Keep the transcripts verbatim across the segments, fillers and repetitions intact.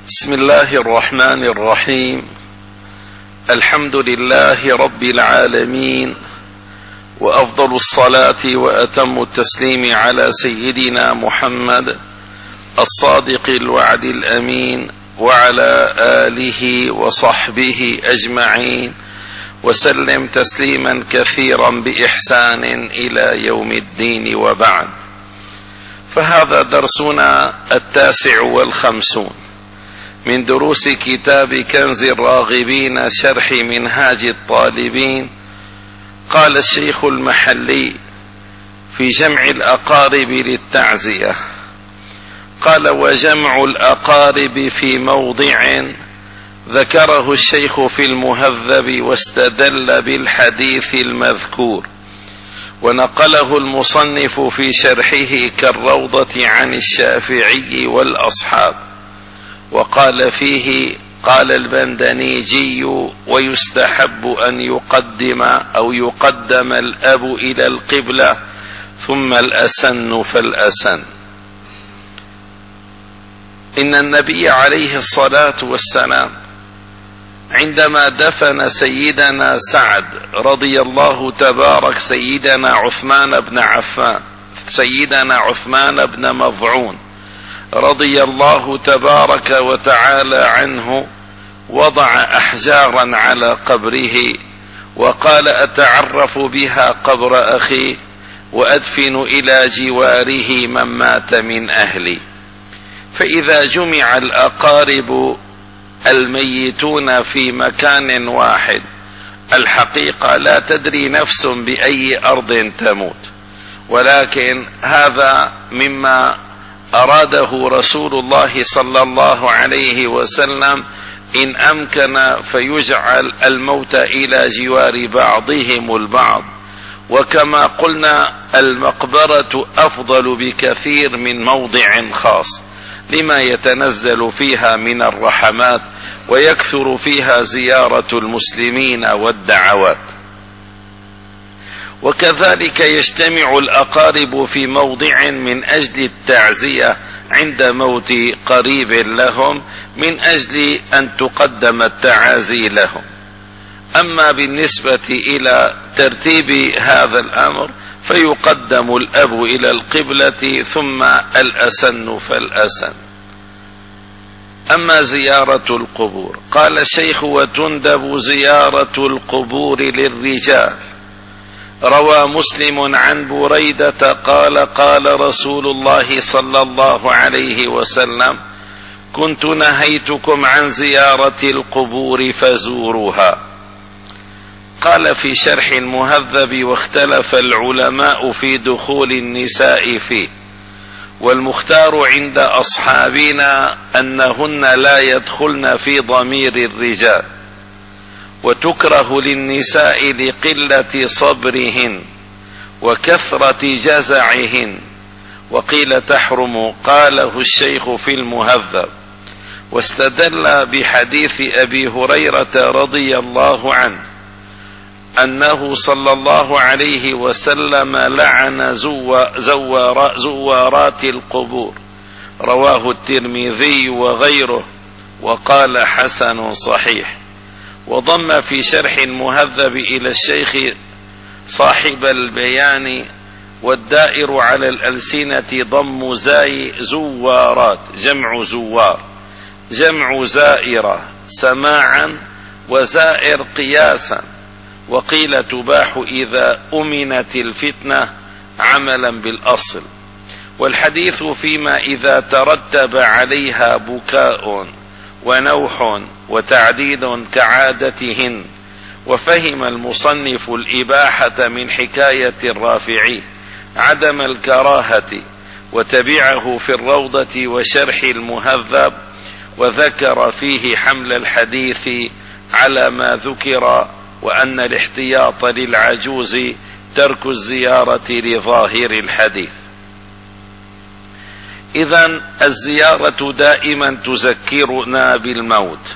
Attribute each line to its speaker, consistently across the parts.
Speaker 1: بسم الله الرحمن الرحيم. الحمد لله رب العالمين، وأفضل الصلاة وأتم التسليم على سيدنا محمد الصادق الوعد الأمين، وعلى آله وصحبه أجمعين، وسلم تسليما كثيرا بإحسان إلى يوم الدين، وبعد. فهذا درسنا التاسع والخمسون من دروس كتاب كنز الراغبين شرح منهاج الطالبين. قال الشيخ المحلي في جمع الأقارب للتعزية، قال: وجمع الأقارب في موضع ذكره الشيخ في المهذب، واستدل بالحديث المذكور، ونقله المصنف في شرحه كالروضة عن الشافعي والأصحاب، وقال فيه: قال البندنيجي: ويستحب أن يقدم أو يقدم الأب إلى القبلة ثم الأسن فالأسن. إن النبي عليه الصلاة والسلام عندما دفن سيدنا سعد رضي الله تبارك سيدنا عثمان بن عفان سيدنا عثمان بن مظعون رضي الله تبارك وتعالى عنه، وضع أحجارا على قبره وقال: أتعرف بها قبر أخي وأدفن إلى جواره من مات من أهلي. فإذا جمع الأقارب الميتون في مكان واحد، الحقيقة لا تدري نفس بأي أرض تموت، ولكن هذا مما أراده رسول الله صلى الله عليه وسلم، إن أمكن فيجعل الموت إلى جوار بعضهم البعض. وكما قلنا المقبرة أفضل بكثير من موضع خاص، لما يتنزل فيها من الرحمات ويكثر فيها زيارة المسلمين والدعوات. وكذلك يجتمع الأقارب في موضع من أجل التعزية عند موت قريب لهم، من أجل أن تقدم التعازي لهم. أما بالنسبة إلى ترتيب هذا الأمر فيقدم الأب إلى القبلة ثم الأسن فالأسن. أما زيارة القبور، قال الشيخ: وتندب زيارة القبور للرجال. روى مسلم عن بريدة قال: قال رسول الله صلى الله عليه وسلم: كنت نهيتكم عن زيارة القبور فزوروها. قال في شرح المهذب: واختلف العلماء في دخول النساء فيه، والمختار عند أصحابنا أنهن لا يدخلن في ضمير الرجال، وتكره للنساء لقلة صبرهن وكثرة جزعهن، وقيل تحرم. قاله الشيخ في المهذب، واستدل بحديث أبي هريرة رضي الله عنه أنه صلى الله عليه وسلم لعن زوار زوارات القبور، رواه الترمذي وغيره، وقال: حسن صحيح. وضم في شرح المهذب إلى الشيخ صاحب البيان: والدائر على الألسنة ضم زاي زوارات، جمع زوار، جمع زائرة سماعا، وزائر قياسا. وقيل تباح إذا أمنت الفتنة عملا بالأصل. والحديث فيما إذا ترتب عليها بكاء ونوح وتعديد كعادتهن. وفهم المصنف الإباحة من حكاية الرافعي عدم الكراهة، وتبعه في الروضة وشرح المهذب، وذكر فيه حمل الحديث على ما ذكر، وأن الاحتياط للعجوز ترك الزيارة لظاهر الحديث. إذن الزيارة دائما تذكرنا بالموت،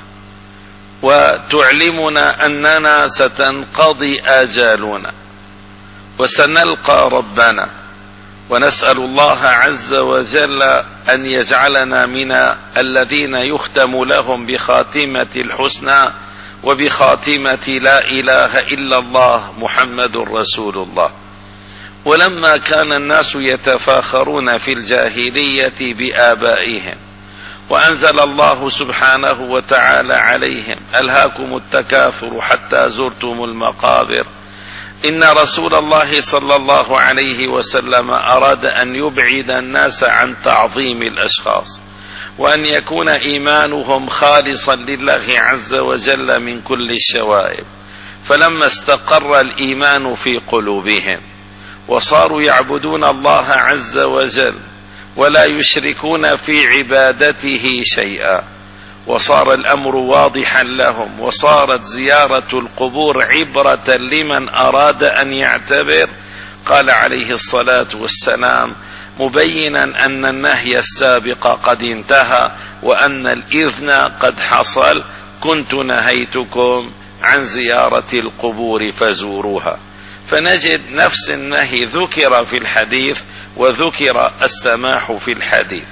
Speaker 1: وتعلمنا أننا ستنقضي آجالنا وسنلقى ربنا، ونسأل الله عز وجل أن يجعلنا من الذين يختم لهم بخاتمة الحسنى وبخاتمة لا إله إلا الله محمد رسول الله. ولما كان الناس يتفاخرون في الجاهلية بآبائهم، وأنزل الله سبحانه وتعالى عليهم: ألهاكم التكاثر حتى زرتم المقابر، إن رسول الله صلى الله عليه وسلم أراد أن يبعد الناس عن تعظيم الأشخاص، وأن يكون إيمانهم خالصا لله عز وجل من كل الشوائب. فلما استقر الإيمان في قلوبهم وصاروا يعبدون الله عز وجل ولا يشركون في عبادته شيئا، وصار الأمر واضحا لهم، وصارت زيارة القبور عبرة لمن أراد أن يعتبر، قال عليه الصلاة والسلام مبينا أن النهي السابق قد انتهى وأن الإذن قد حصل: كنت نهيتكم عن زيارة القبور فزوروها. فنجد نفس النهي ذكر في الحديث وذكر السماح في الحديث.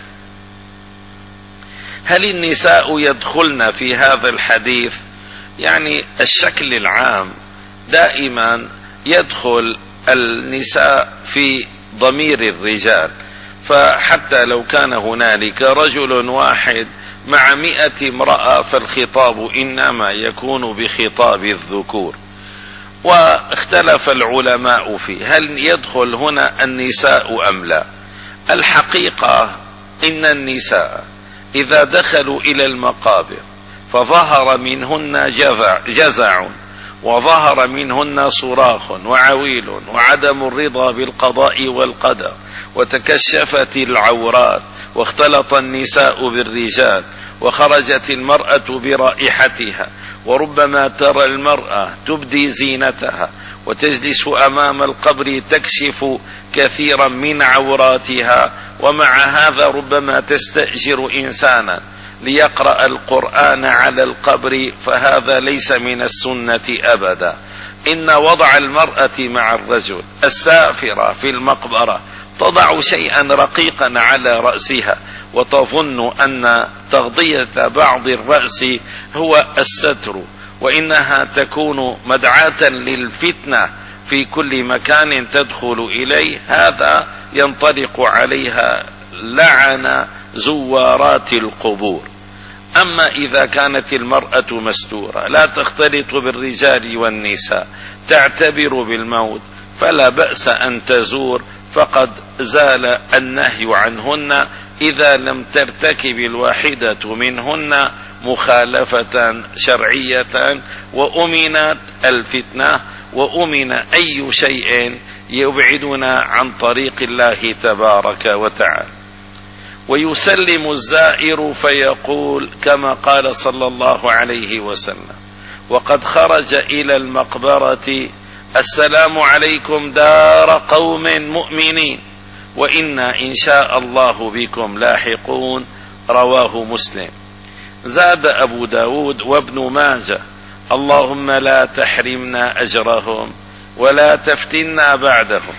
Speaker 1: هل النساء يدخلن في هذا الحديث؟ يعني الشكل العام دائما يدخل النساء في ضمير الرجال، فحتى لو كان هنالك رجل واحد مع مئة امرأة فالخطاب إنما يكون بخطاب الذكور. واختلف العلماء فيه هل يدخل هنا النساء أم لا. الحقيقة إن النساء إذا دخلوا إلى المقابر فظهر منهن جزع, جزع وظهر منهن صراخ وعويل وعدم الرضا بالقضاء والقدر، وتكشفت العورات واختلط النساء بالرجال، وخرجت المرأة برائحتها، وربما ترى المرأة تبدي زينتها وتجلس أمام القبر تكشف كثيرا من عوراتها، ومع هذا ربما تستأجر إنسانا ليقرأ القرآن على القبر، فهذا ليس من السنة أبدا. إن وضع المرأة مع الرجل السافرة في المقبرة تضع شيئا رقيقا على رأسها وتظن أن تغطية بعض الرأس هو الستر، وإنها تكون مدعاة للفتنة في كل مكان تدخل إليه، هذا ينطلق عليها لعن زوارات القبور. أما إذا كانت المرأة مستورة لا تختلط بالرجال والنساء تعتبر بالموت فلا بأس أن تزور، فقد زال النهي عنهن إذا لم ترتكب الواحدة منهن مخالفة شرعية، وأمنت الفتنة وأمن أي شيء يبعدنا عن طريق الله تبارك وتعالى. ويسلم الزائر فيقول كما قال صلى الله عليه وسلم: وقد خرج إلى المقبرة: السلام عليكم دار قوم مؤمنين وإنا إن شاء الله بكم لاحقون، رواه مسلم. زاد أبو داود وابن ماجه: اللهم لا تحرمنا أجرهم ولا تفتنا بعدهم.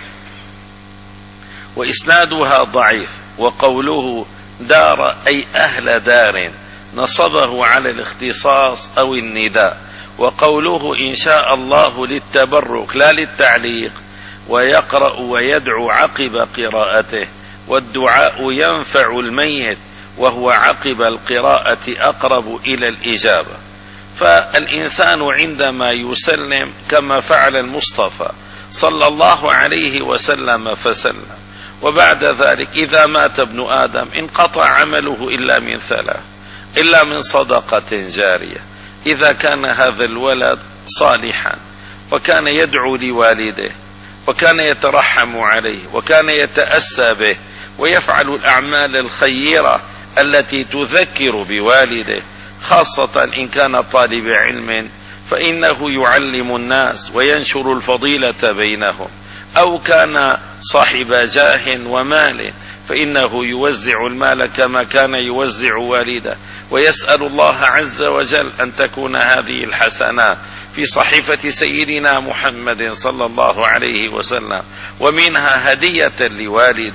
Speaker 1: وإسنادها ضعيف، وقوله دار أي أهل دار نصبه على الاختصاص أو النداء، وقوله إن شاء الله للتبرك لا للتعليق، ويقرأ ويدعو عقب قراءته، والدعاء ينفع الميت وهو عقب القراءة أقرب إلى الإجابة. فالإنسان عندما يسلم كما فعل المصطفى صلى الله عليه وسلم فسلم، وبعد ذلك إذا مات ابن آدم انقطع عمله إلا من ثلاث: إلا من صدقة جارية، إذا كان هذا الولد صالحا وكان يدعو لوالده وكان يترحم عليه وكان يتأسى به ويفعل الأعمال الخيرة التي تذكر بوالده، خاصة إن كان طالب علم فإنه يعلم الناس وينشر الفضيلة بينهم، أو كان صاحب جاه ومال فإنه يوزع المال كما كان يوزع والده، ويسأل الله عز وجل أن تكون هذه الحسنات في صحيفة سيدنا محمد صلى الله عليه وسلم، ومنها هدية لوالده.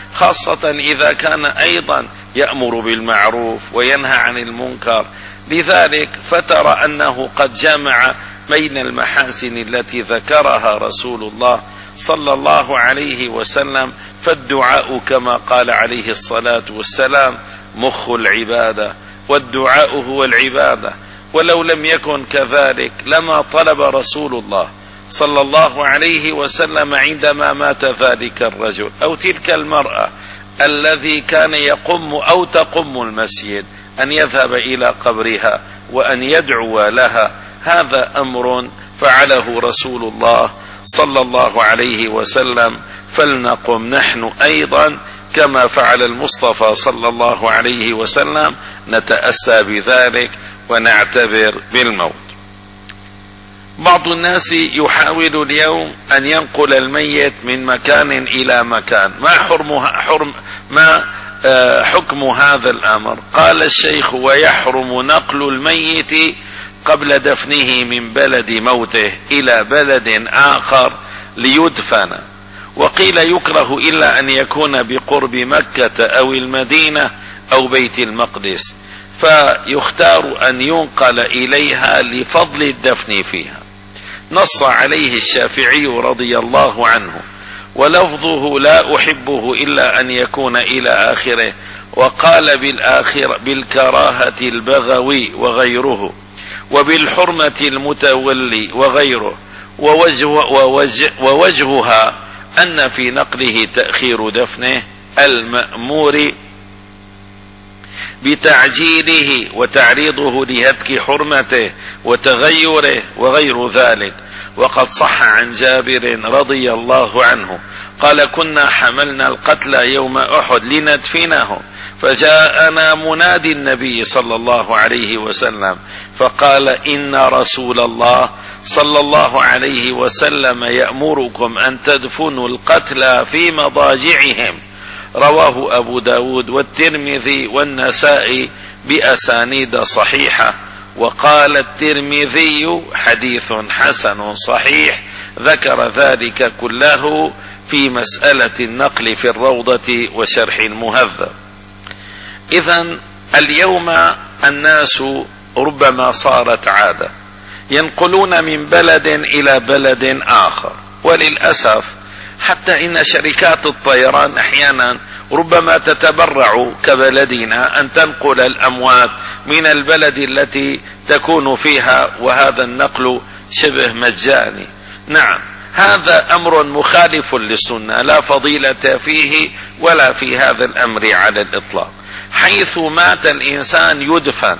Speaker 1: خاصة إذا كان أيضا يأمر بالمعروف وينهى عن المنكر. لذلك فترى أنه قد جمع بين المحاسن التي ذكرها رسول الله صلى الله عليه وسلم. فالدعاء كما قال عليه الصلاة والسلام مخ العبادة، والدعاء هو العبادة، ولو لم يكن كذلك لما طلب رسول الله صلى الله عليه وسلم عندما مات ذلك الرجل أو تلك المرأة الذي كان يقم أو تقم المسجد أن يذهب إلى قبرها وأن يدعو لها. هذا أمر فعله رسول الله صلى الله عليه وسلم، فلنقم نحن أيضا كما فعل المصطفى صلى الله عليه وسلم، نتأسى بذلك ونعتبر بالموت. بعض الناس يحاول اليوم أن ينقل الميت من مكان إلى مكان. ما حرم حرم ما حكم هذا الأمر؟ قال الشيخ: ويحرم نقل الميت قبل دفنه من بلد موته إلى بلد آخر ليدفن، وقيل يكره إلا أن يكون بقرب مكة أو المدينة أو بيت المقدس، فيختار أن ينقل إليها لفضل الدفن فيها. نص عليه الشافعي رضي الله عنه، ولفظه لا أحبه إلا أن يكون إلى آخره، وقال بالآخر بالكراهة البغوي وغيره، وبالحرمة المتولي وغيره، ووجه ووجه ووجهها أن في نقله تأخير دفنه المأمور بتعجيله وتعريضه لهتك حرمته وتغيره وغير ذلك. وقد صح عن جابر رضي الله عنه قال: كنا حملنا القتلى يوم أحد لندفنهم، فجاءنا منادي النبي صلى الله عليه وسلم فقال: إن رسول الله صلى الله عليه وسلم يأمركم أن تدفنوا القتلى في مضاجعهم. رواه أبو داود والترمذي والنسائي بأسانيد صحيحة. وقال الترمذي: حديث حسن صحيح. ذكر ذلك كله في مسألة النقل في الروضة وشرح المهذب. إذن اليوم الناس ربما صارت عادة ينقلون من بلد إلى بلد آخر، وللأسف حتى إن شركات الطيران أحيانا ربما تتبرع كبلدنا أن تنقل الأموات من البلد التي تكون فيها، وهذا النقل شبه مجاني. نعم، هذا أمر مخالف للسنة، لا فضيلة فيه ولا في هذا الأمر على الإطلاق. حيث مات الإنسان يدفن،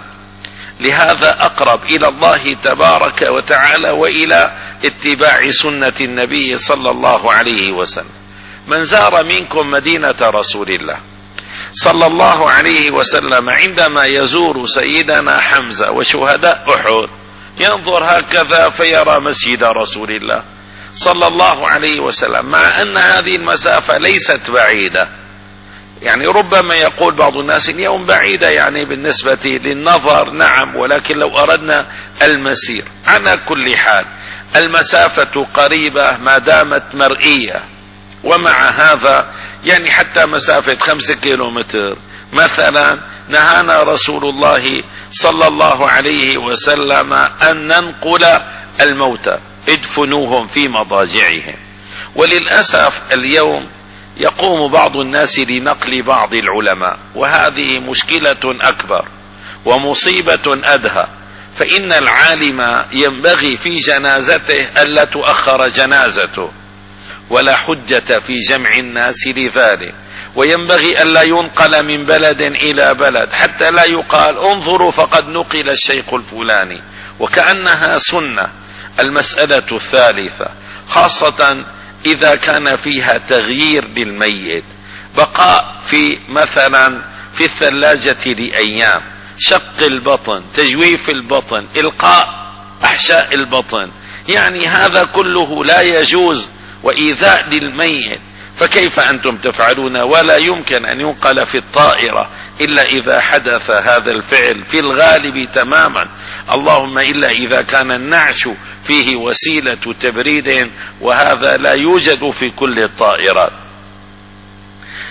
Speaker 1: لهذا أقرب إلى الله تبارك وتعالى وإلى اتباع سنة النبي صلى الله عليه وسلم. من زار منكم مدينة رسول الله صلى الله عليه وسلم عندما يزور سيدنا حمزة وشهداء أحد ينظر هكذا فيرى مسجد رسول الله صلى الله عليه وسلم، مع أن هذه المسافة ليست بعيدة. يعني ربما يقول بعض الناس اليوم بعيدة يعني بالنسبة للنظر، نعم، ولكن لو أردنا المسير على كل حال المسافة قريبة ما دامت مرئية. ومع هذا يعني حتى مسافة خمسة كيلومتر مثلا نهانا رسول الله صلى الله عليه وسلم أن ننقل الموتى، ادفنوهم في مضاجعهم. وللأسف اليوم يقوم بعض الناس لنقل بعض العلماء، وهذه مشكلة أكبر ومصيبة أدهى. فإن العالم ينبغي في جنازته ألا تؤخر جنازته، ولا حجة في جمع الناس لذلك، وينبغي ألا ينقل من بلد إلى بلد حتى لا يقال انظروا فقد نقل الشيخ الفلاني، وكأنها سنة. المسألة الثالثة خاصة إذا كان فيها تغيير للميت، بقاء في مثلا في الثلاجة لأيام، شق البطن، تجويف البطن، إلقاء أحشاء البطن، يعني هذا كله لا يجوز وإيذاء للميت. فكيف أنتم تفعلون؟ ولا يمكن أن ينقل في الطائرة إلا إذا حدث هذا الفعل في الغالب تماما، اللهم إلا إذا كان النعش فيه وسيلة تبريد، وهذا لا يوجد في كل الطائرات.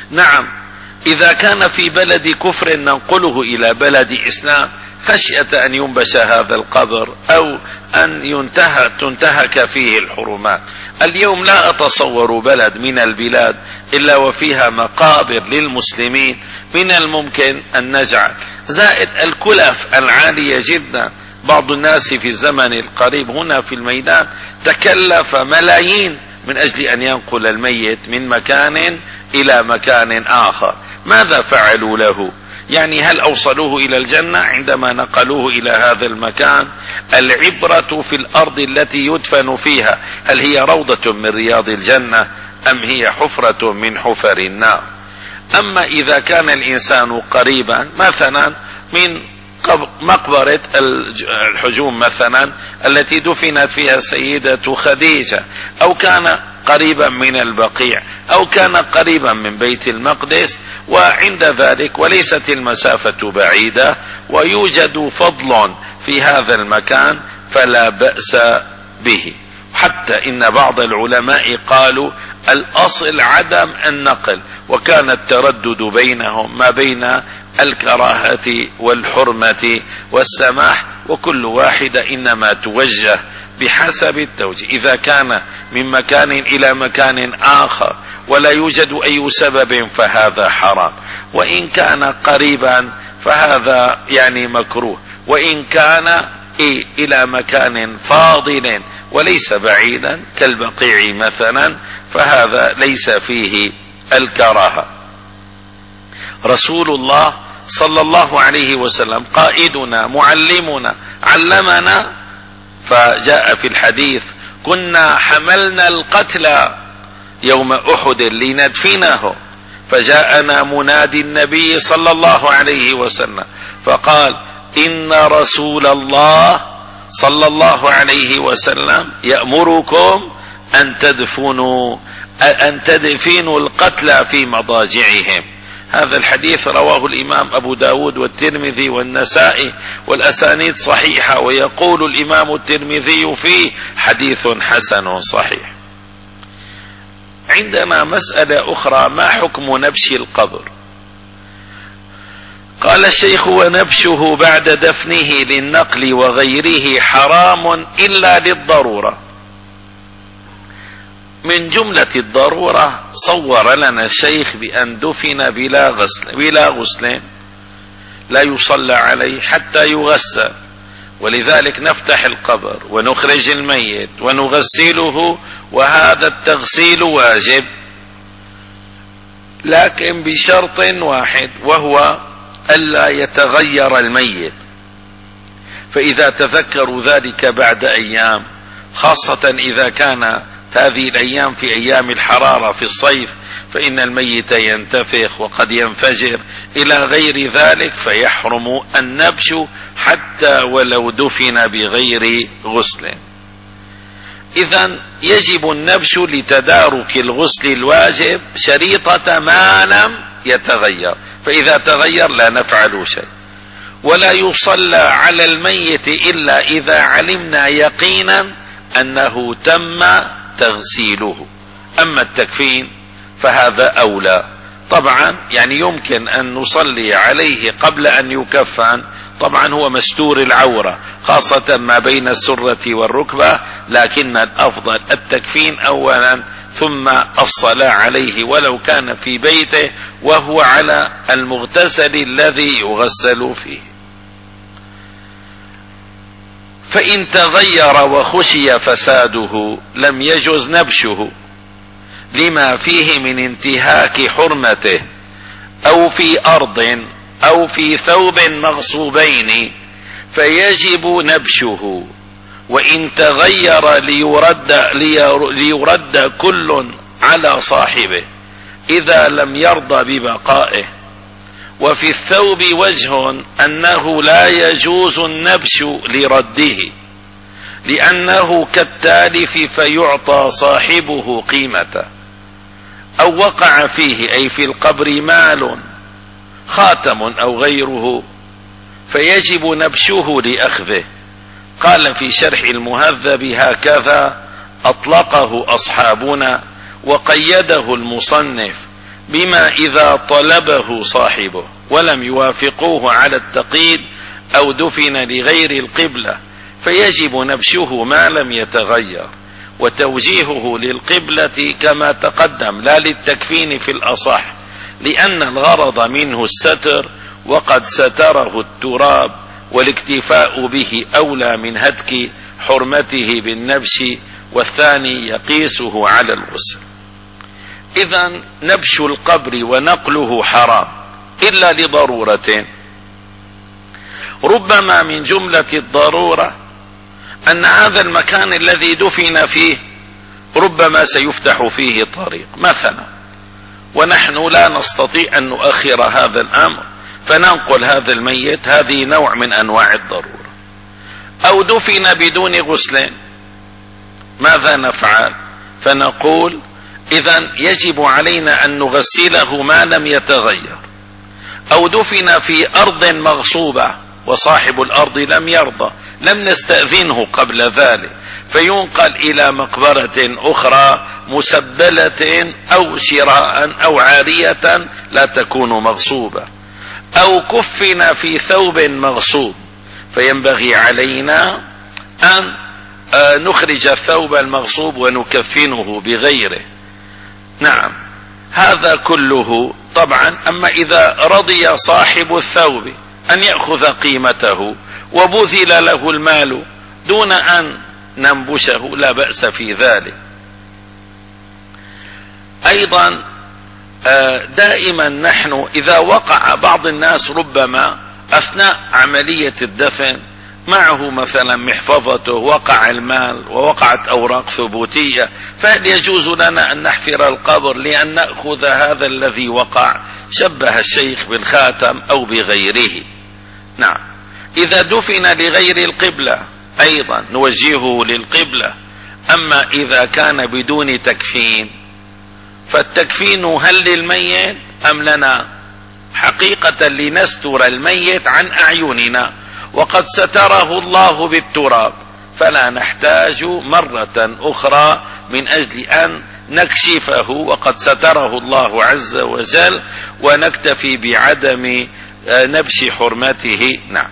Speaker 1: نعم، إذا كان في بلد كفر ننقله إلى بلد إسلام خشية أن ينبش هذا القبر أو أن ينتهك تنتهك فيه الحرمات. اليوم لا أتصور بلد من البلاد إلا وفيها مقابر للمسلمين من الممكن أن نجعل، زائد الكلف العالية جدا. بعض الناس في الزمن القريب هنا في الميدان تكلف ملايين من أجل أن ينقل الميت من مكان إلى مكان آخر. ماذا فعلوا له؟ يعني هل أوصلوه إلى الجنة عندما نقلوه إلى هذا المكان؟ العبرة في الأرض التي يدفن فيها، هل هي روضة من رياض الجنة أم هي حفرة من حفر النار؟ أما إذا كان الإنسان قريبا مثلا من مقبرة الحجوم مثلا التي دفنت فيها السيدة خديجة، أو كان قريبا من البقيع، أو كان قريبا من بيت المقدس، وعند ذلك وليست المسافة بعيدة ويوجد فضل في هذا المكان فلا بأس به. حتى إن بعض العلماء قالوا الأصل عدم النقل، وكان التردد بينهم ما بين الكراهة والحرمة والسماح، وكل واحدة إنما توجه بحسب التوجيه. إذا كان من مكان إلى مكان آخر ولا يوجد أي سبب فهذا حرام، وإن كان قريبا فهذا يعني مكروه، وإن كان إيه إلى مكان فاضل وليس بعيدا كالبقيع مثلا فهذا ليس فيه الكراهة. رسول الله صلى الله عليه وسلم قائدنا معلمنا علمنا، فجاء في الحديث كنا حملنا القتلى يوم أحد لندفنه، فجاءنا منادي النبي صلى الله عليه وسلم فقال إن رسول الله صلى الله عليه وسلم يأمركم أن تدفنوا أن تدفنوا القتلى في مضاجعهم. هذا الحديث رواه الإمام أبو داود والترمذي والنسائي والأسانيد صحيحة، ويقول الإمام الترمذي فيه حديث حسن صحيح. عندنا مسألة أخرى، ما حكم نبش القبر؟ قال الشيخ ونبشه بعد دفنه للنقل وغيره حرام إلا للضرورة. من جملة الضرورة صور لنا الشيخ بأن دفن بلا غسل بلا غسل لا يصلى عليه حتى يغسل، ولذلك نفتح القبر ونخرج الميت ونغسله، وهذا التغسيل واجب لكن بشرط واحد وهو ألا يتغير الميت. فإذا تذكروا ذلك بعد أيام، خاصة إذا كان هذه الأيام في أيام الحرارة في الصيف، فإن الميت ينتفخ وقد ينفجر إلى غير ذلك، فيحرم النبش حتى ولو دفن بغير غسل. إذن يجب النبش لتدارك الغسل الواجب شريطة ما لم يتغير، فإذا تغير لا نفعل شيء. ولا يصلى على الميت إلا إذا علمنا يقينا أنه تم تغسيله. أما التكفين فهذا أولى طبعا، يعني يمكن أن نصلي عليه قبل أن يكفن، طبعا هو مستور العورة خاصة ما بين السرة والركبة، لكن الأفضل التكفين أولا ثم الصلاة عليه ولو كان في بيته وهو على المغتسل الذي يغسل فيه. فإن تغير وخشي فساده لم يجوز نبشه لما فيه من انتهاك حرمته، أو في أرض أو في ثوب مغصوبين فيجب نبشه. وإن تغير ليرد, ليرد كل على صاحبه إذا لم يرضى ببقائه. وفي الثوب وجه أنه لا يجوز النبش لرده، لأنه كالتالف فيعطى صاحبه قيمته، أو وقع فيه أي في القبر مال خاتم أو غيره فيجب نبشه لأخذه. قال في شرح المهذب هكذا أطلقه أصحابنا وقيده المصنف بما إذا طلبه صاحبه ولم يوافقوه على التقييد أو دفن لغير القبلة فيجب نبشه ما لم يتغير وتوجيهه للقبلة كما تقدم، لا للتكفين في الأصح، لأن الغرض منه الستر وقد ستره التراب، والاكتفاء به أولى من هتك حرمته بالنبش، والثاني يقيسه على الغسل. إذن نبش القبر ونقله حرام إلا لضرورتين. ربما من جملة الضرورة أن هذا المكان الذي دفن فيه ربما سيفتح فيه طريق مثلا، ونحن لا نستطيع أن نؤخر هذا الأمر فننقل هذا الميت، هذه نوع من أنواع الضرورة. أو دفن بدون غسل، ماذا نفعل؟ فنقول إذن يجب علينا أن نغسله ما لم يتغير. أو دفن في أرض مغصوبة وصاحب الأرض لم يرضى، لم نستأذنه قبل ذلك، فينقل إلى مقبرة أخرى مسبلة أو شراء أو عارية لا تكون مغصوبة. أو كفن في ثوب مغصوب، فينبغي علينا أن نخرج الثوب المغصوب ونكفنه بغيره. نعم، هذا كله طبعا. أما إذا رضي صاحب الثوب أن يأخذ قيمته وبذل له المال دون أن ننبشه لا بأس في ذلك. أيضا دائما نحن إذا وقع بعض الناس ربما أثناء عملية الدفن معه مثلا محفظته، وقع المال ووقعت أوراق ثبوتية، فهل يجوز لنا أن نحفر القبر لأن نأخذ هذا الذي وقع؟ شبه الشيخ بالخاتم أو بغيره. نعم، إذا دفن لغير القبلة أيضا نوجهه للقبلة. أما إذا كان بدون تكفين فالتكفين هل للميت أم لنا؟ حقيقة لنستر الميت عن أعيننا، وقد ستره الله بالتراب، فلا نحتاج مرة أخرى من أجل أن نكشفه، وقد ستره الله عز وجل، ونكتفي بعدم نبش حرمته. نعم.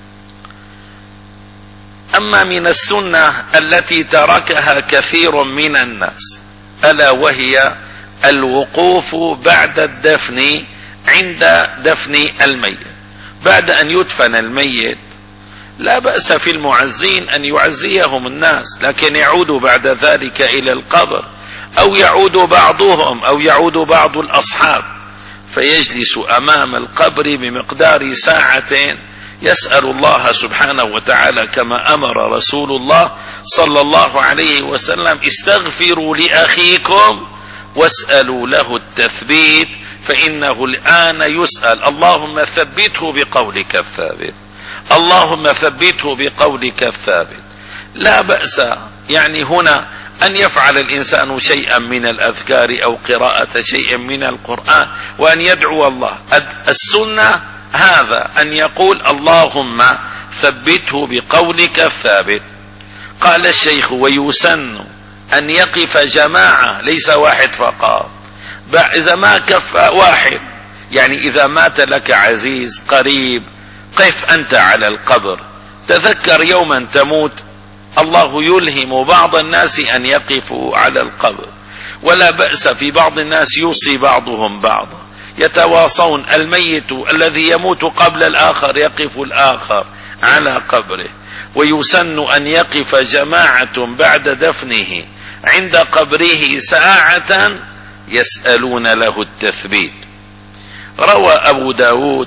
Speaker 1: أما من السنة التي تركها كثير من الناس ألا وهي الوقوف بعد الدفن عند دفن الميت. بعد أن يدفن الميت لا بأس في المعزين أن يعزيهم الناس، لكن يعود بعد ذلك إلى القبر، أو يعود بعضهم أو يعود بعض الأصحاب فيجلس أمام القبر بمقدار ساعتين يسأل الله سبحانه وتعالى كما أمر رسول الله صلى الله عليه وسلم: استغفروا لأخيكم واسألوا له التثبيت فإنه الآن يسأل. اللهم ثبته بقولك الثابت، اللهم ثبته بقولك الثابت. لا بأس يعني هنا أن يفعل الإنسان شيئا من الأذكار أو قراءة شيء من القرآن وأن يدعو الله. السنة هذا أن يقول: اللهم ثبته بقولك الثابت. قال الشيخ: ويسن أن يقف جماعة ليس واحد فقط. إذا ما كف واحد، يعني إذا مات لك عزيز قريب، قف أنت على القبر، تذكر يوما تموت، الله يلهم بعض الناس أن يقفوا على القبر، ولا بأس في بعض الناس يوصي بعضهم بعضا، يتواصون. الميت الذي يموت قبل الآخر يقف الآخر على قبره. ويسن أن يقف جماعة بعد دفنه عند قبره ساعة يسألون له التثبيت. روى أبو داود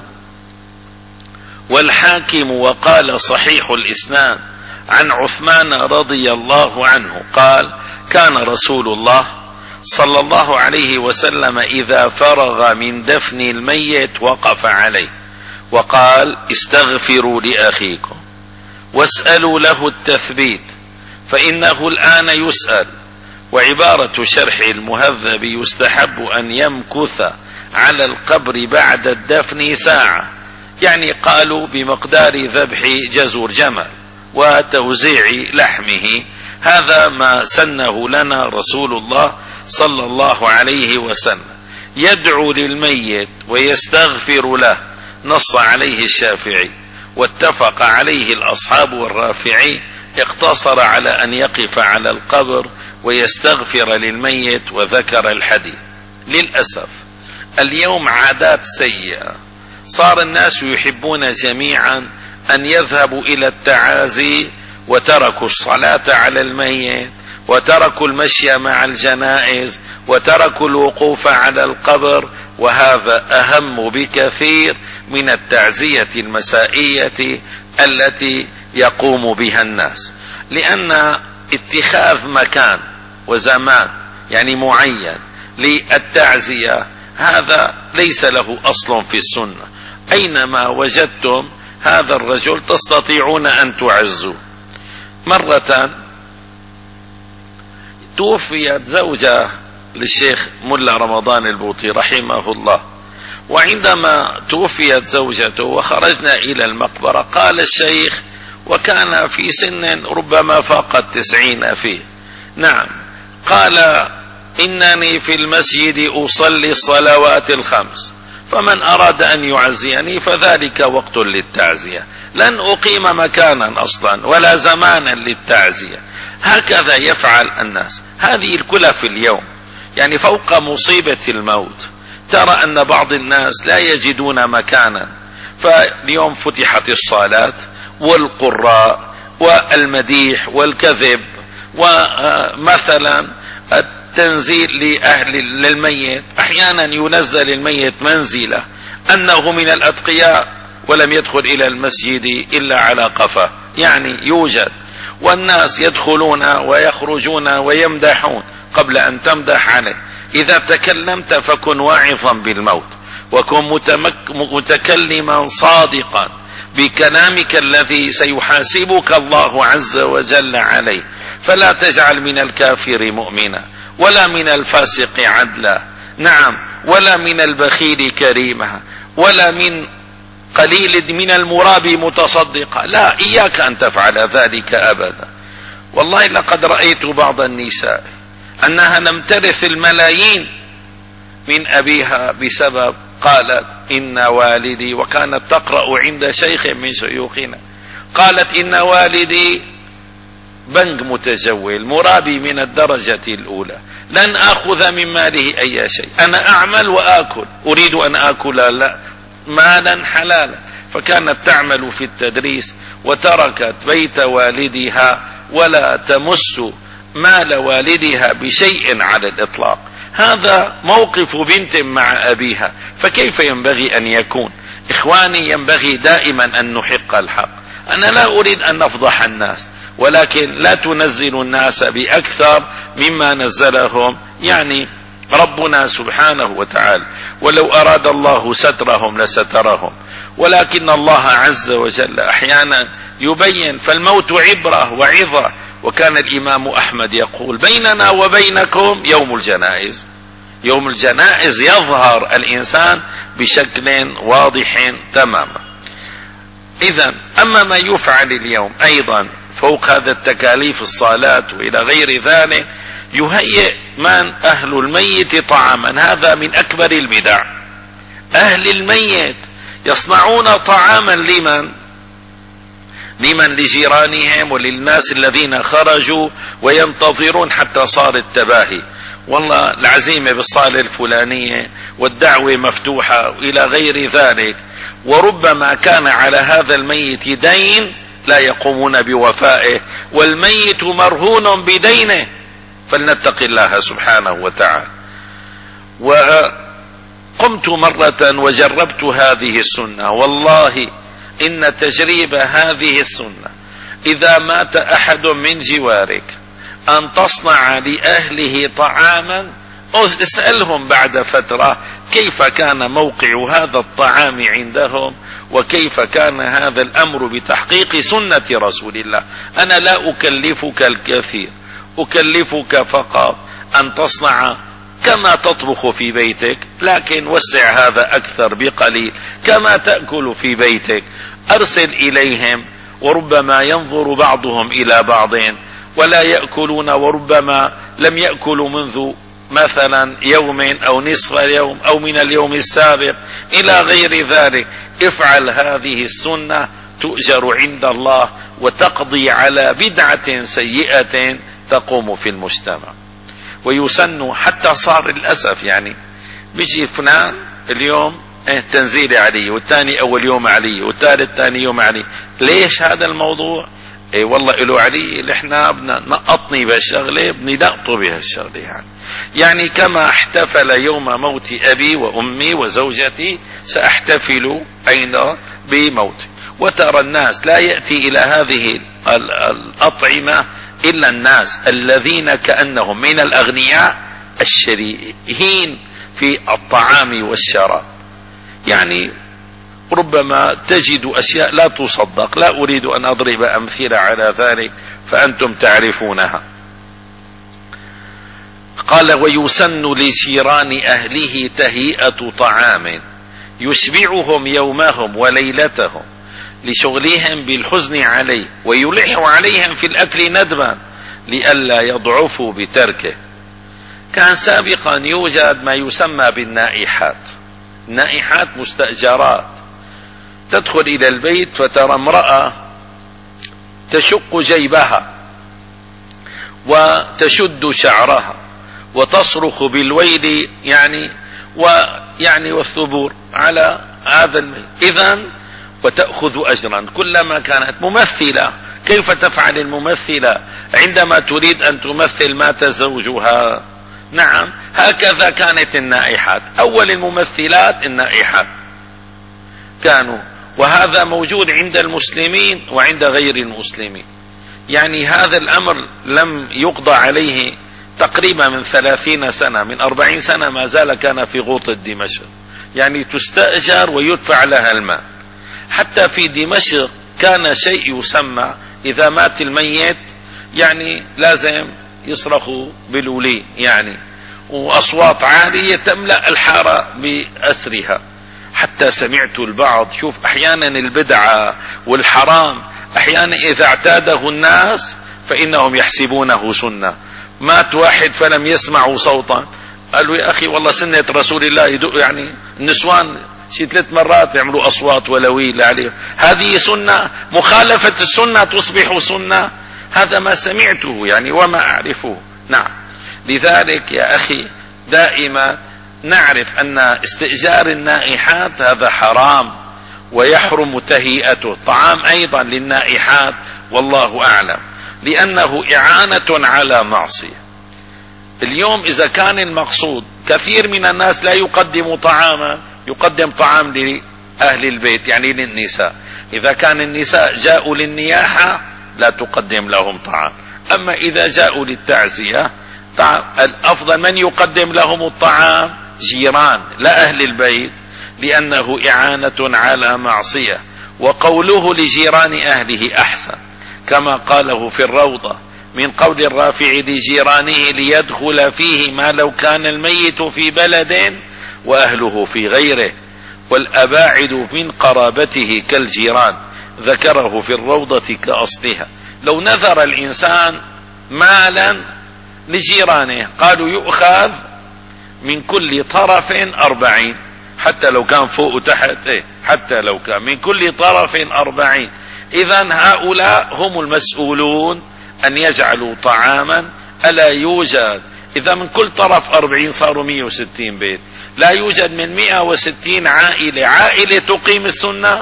Speaker 1: والحاكم وقال صحيح الإسناد عن عثمان رضي الله عنه قال: كان رسول الله صلى الله عليه وسلم إذا فرغ من دفن الميت وقف عليه وقال: استغفروا لأخيكم واسألوا له التثبيت فإنه الآن يسأل. وعبارة شرح المهذب: يستحب أن يمكث على القبر بعد الدفن ساعة، يعني قالوا بمقدار ذبح جزور جمل وتوزيع لحمه. هذا ما سنه لنا رسول الله صلى الله عليه وسلم. يدعو للميت ويستغفر له نص عليه الشافعي واتفق عليه الأصحاب والرافعي، اقتصر على أن يقف على القبر ويستغفر للميت وذكر الحديث. للأسف اليوم عادات سيئة، صار الناس يحبون جميعا أن يذهبوا إلى التعازي وتركوا الصلاة على الميت وتركوا المشي مع الجنائز وتركوا الوقوف على القبر، وهذا أهم بكثير من التعزية المسائية التي يقوم بها الناس، لأن اتخاذ مكان وزمان يعني معين للتعزية هذا ليس له أصل في السنة. أينما وجدتم هذا الرجل تستطيعون أن تعزوا. مرة توفيت زوجة للشيخ ملا رمضان البوطي رحمه الله، وعندما توفيت زوجته وخرجنا إلى المقبرة قال الشيخ، وكان في سن ربما فاق التسعين فيه، نعم، قال: إنني في المسجد أصلي الصلوات الخمس، فمن أراد أن يعزيني فذلك وقت للتعزية، لن أقيم مكانا أصلا ولا زمانا للتعزية. هكذا يفعل الناس. هذه الكلى في اليوم، يعني فوق مصيبة الموت ترى أن بعض الناس لا يجدون مكانا، فاليوم فتحت الصالات والقراء والمديح والكذب، ومثلا التنزيل لأهل للميت، أحيانا ينزل الميت منزله أنه من الأتقياء ولم يدخل إلى المسجد إلا على قفا، يعني يوجد، والناس يدخلون ويخرجون ويمدحون قبل أن تمدح عليه. إذا تكلمت فكن واعظا بالموت، وكن متكلما صادقا بكلامك الذي سيحاسبك الله عز وجل عليه، فلا تجعل من الكافر مؤمنا ولا من الفاسق عدلا، نعم، ولا من البخيل كريما، ولا من قليل من المرابي متصدقا، لا، إياك أن تفعل ذلك أبدا. والله لقد رأيت بعض النساء أنها لم ترث الملايين من أبيها بسبب قالت إن والدي، وكانت تقرأ عند شيخ من شيوخنا، قالت إن والدي بنك متجول مرابي من الدرجة الأولى، لن أخذ من ماله أي شيء، أنا أعمل وآكل، أريد أن آكل لا مالا حلالا. فكانت تعمل في التدريس وتركت بيت والدها ولا تمس مال والدها بشيء على الإطلاق. هذا موقف بنت مع أبيها، فكيف ينبغي أن يكون؟ إخواني، ينبغي دائما أن نحق الحق. أنا لا أريد أن نفضح الناس، ولكن لا تنزل الناس بأكثر مما نزلهم يعني ربنا سبحانه وتعالى، ولو أراد الله سترهم لسترهم، ولكن الله عز وجل أحيانا يبين، فالموت عبرة وعظة. وكان الإمام أحمد يقول: بيننا وبينكم يوم الجنائز. يوم الجنائز يظهر الإنسان بشكل واضح تماما. إذن أما ما يفعل اليوم أيضا فوق هذا التكاليف الصلاة وإلى غير ذلك، يهيئ من أهل الميت طعاما، هذا من أكبر البدع. أهل الميت يصنعون طعاما لمن؟ لمن؟ لجيرانهم وللناس الذين خرجوا وينتظرون حتى صار التباهي، والله العزيمة بالصالة الفلانية والدعوة مفتوحة إلى غير ذلك، وربما كان على هذا الميت دين لا يقومون بوفائه، والميت مرهون بدينه، فلنتق الله سبحانه وتعالى. وقمت مرة وجربت هذه السنة، والله إن تجريب هذه السنة إذا مات أحد من جوارك أن تصنع لأهله طعاما، اسألهم بعد فترة كيف كان موقع هذا الطعام عندهم، وكيف كان هذا الأمر بتحقيق سنة رسول الله. أنا لا أكلفك الكثير، أكلفك فقط أن تصنع كما تطبخ في بيتك، لكن وسع هذا أكثر بقليل، كما تأكل في بيتك أرسل إليهم، وربما ينظر بعضهم إلى بعض ولا يأكلون، وربما لم يأكلوا منذ مثلا يوم أو نصف يوم أو من اليوم السابق إلى غير ذلك. افعل هذه السنة تؤجر عند الله وتقضي على بدعة سيئة تقوم في المجتمع. ويسن حتى صار للأسف يعني بيجي فلان اليوم اه تنزيل علي، والثاني أول يوم علي، والثالث ثاني يوم علي. ليش هذا الموضوع؟ اي والله إله علي اللي احنا بدنا نقطني بهالشغلة، بدنا نقطو بهالشغلة. يعني يعني كما احتفل يوم موت أبي وأمي وزوجتي سأحتفل أيضا بموتي. وترى الناس لا يأتي إلى هذه الأطعمة إلا الناس الذين كأنهم من الأغنياء الشريهين في الطعام والشراب. يعني ربما تجد أشياء لا تصدق، لا أريد أن أضرب أمثلة على ذلك فأنتم تعرفونها. قال: ويسن لجيران أهله تهيئة طعام يشبعهم يومهم وليلتهم لشغلهم بالحزن عليه، ويلح عليهم في الأكل ندبا لئلا يضعفوا بتركه. كان سابقا يوجد ما يسمى بالنائحات. النائحات مستأجرات، تدخل إلى البيت فترى امرأة تشق جيبها وتشد شعرها وتصرخ بالويل يعني ويعني والثبور على هذا الميت، إذن وتأخذ أجرا كلما كانت ممثلة. كيف تفعل الممثلة عندما تريد أن تمثل مات زوجها؟ نعم، هكذا كانت النائحات. أول الممثلات النائحات كانوا، وهذا موجود عند المسلمين وعند غير المسلمين. يعني هذا الأمر لم يقضى عليه تقريبا من ثلاثين سنة، من أربعين سنة ما زال كان في غوطة دمشق، يعني تستأجر ويدفع لها المال. حتى في دمشق كان شيء يسمى إذا مات الميت يعني لازم يصرخوا بالولي، يعني وأصوات عالية تملأ الحارة بأسرها. حتى سمعت البعض، شوف أحيانا البدعة والحرام أحيانا إذا اعتاده الناس فإنهم يحسبونه سنة. مات واحد فلم يسمعوا صوتا، قالوا يا أخي والله سنة رسول الله يدق، يعني النسوان شي ثلاث مرات يعملوا أصوات ولويل عليه، هذه سنة؟ مخالفة السنة تصبح سنة؟ هذا ما سمعته يعني وما أعرفه. نعم، لذلك يا أخي دائما نعرف أن استئجار النائحات هذا حرام ويحرم تهيئته. الطعام أيضا للنائحات والله أعلم، لأنه إعانة على معصية. اليوم إذا كان المقصود، كثير من الناس لا يقدم طعاما، يقدم طعام لأهل البيت يعني للنساء. إذا كان النساء جاءوا للنياحة لا تقدم لهم طعام، أما إذا جاءوا للتعزية الأفضل من يقدم لهم الطعام؟ جيران لا أهل البيت، لأنه إعانة على معصية. وقوله لجيران أهله أحسن، كما قاله في الروضة من قول الرافع لجيرانه ليدخل فيه ما لو كان الميت في بلد وأهله في غيره، والأباعد من قرابته كالجيران، ذكره في الروضة كأصلها. لو نذر الإنسان مالا لجيرانه قالوا يؤخذ من كل طرف أربعين، حتى لو كان فوق وتحت، إيه حتى لو كان من كل طرف أربعين. إذن هؤلاء هم المسؤولون أن يجعلوا طعاما. ألا يوجد إذا من كل طرف أربعين صاروا مئة وستين بيت، لا يوجد من مئة وستين عائلة عائلة تقيم السنة؟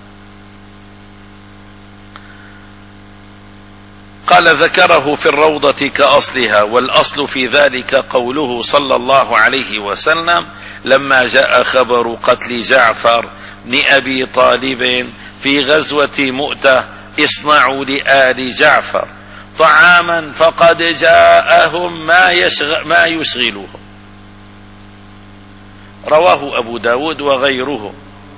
Speaker 1: قال ذكره في الروضة كأصلها. والأصل في ذلك قوله صلى الله عليه وسلم لما جاء خبر قتل جعفر بن أبي طالب في غزوة مؤتة اصنعوا لآل جعفر طعاما فقد جاءهم ما, يشغل ما يشغلهم. رواه أبو داود وغيره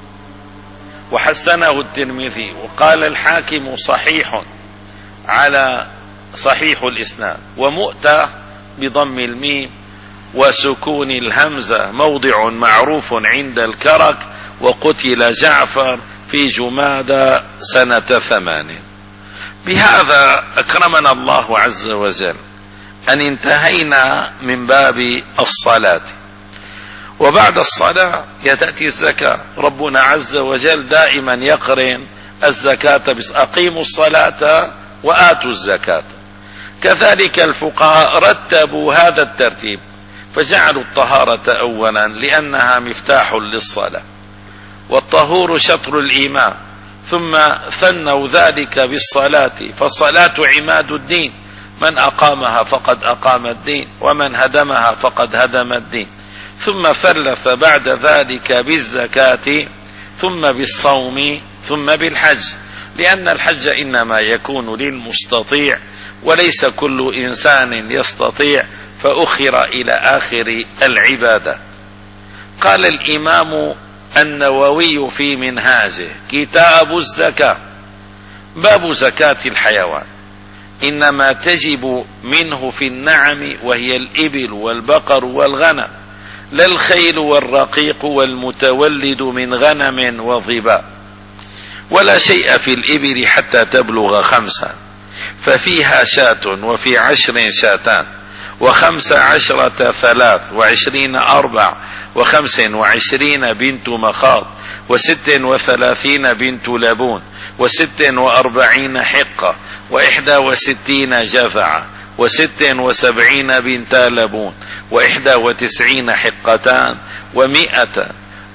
Speaker 1: وحسنه الترمذي، وقال الحاكم صحيح على صحيح الإسناد. ومؤتة بضم الميم وسكون الهمزة موضع معروف عند الكرك، وقتل جعفر في جمادى سنة ثمان. بهذا أكرمنا الله عز وجل أن انتهينا من باب الصلاة، وبعد الصلاة يتأتي الزكاة. ربنا عز وجل دائما يقرن الزكاة بس أقيموا الصلاة وآتوا الزكاة. كذلك الفقهاء رتبوا هذا الترتيب فجعلوا الطهارة أولا لأنها مفتاح للصلاة، والطهور شطر الإيمان، ثم ثنوا ذلك بالصلاة، فالصلاة عماد الدين، من أقامها فقد أقام الدين، ومن هدمها فقد هدم الدين. ثم ثلث بعد ذلك بالزكاة، ثم بالصوم، ثم بالحج، لأن الحج إنما يكون للمستطيع وليس كل إنسان يستطيع، فأخر إلى آخر العبادة. قال الإمام النووي في منهاجه: كتاب الزكاة، باب زكاة الحيوان، إنما تجب منه في النعم وهي الإبل والبقر والغنم، لا الخيل والرقيق والمتولد من غنم وظباء، ولا شيء في الإبل حتى تبلغ خمسا، ففيها شاة وفي عشر شاتان، وخمس عشرة ثلاث، وعشرين أربع، وخمس وعشرين بنت مخاض، وست وثلاثين بنت لبون، وست وأربعين حقة، وإحدى وستين جذعة، وست وسبعين بنت لبون، وإحدى وتسعين حقتان، ومئة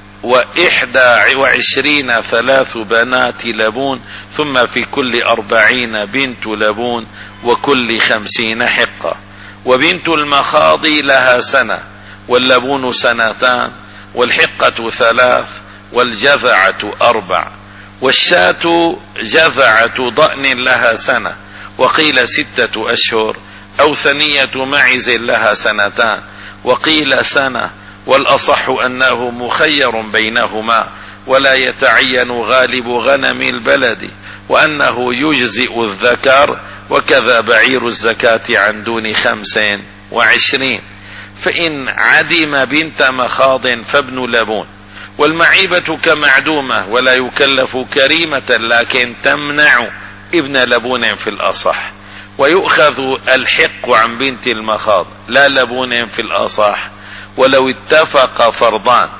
Speaker 1: وإحدى وعشرين ثلاث بنات لبون، ثم في كل أربعين بنت لبون، وكل خمسين حقة. وبنت المخاض لها سنة، واللبون سنتان، والحقة ثلاث، والجذعة أربع، والشاة جذعة ضأن لها سنة، وقيل ستة أشهر، أو ثنية معز لها سنتان، وقيل سنة، والأصح أنه مخير بينهما، ولا يتعين غالب غنم البلد، وأنه يجزئ الذكر، وكذا بعير الزكاة عن دون خمس وعشرين. فإن عدم بنت مخاض فابن لبون، والمعيبة كمعدومة، ولا يكلف كريمة لكن تمنع ابن لبون في الأصح، ويؤخذ الحق عن بنت المخاض لا لبون في الأصح، ولو اتفق فرضان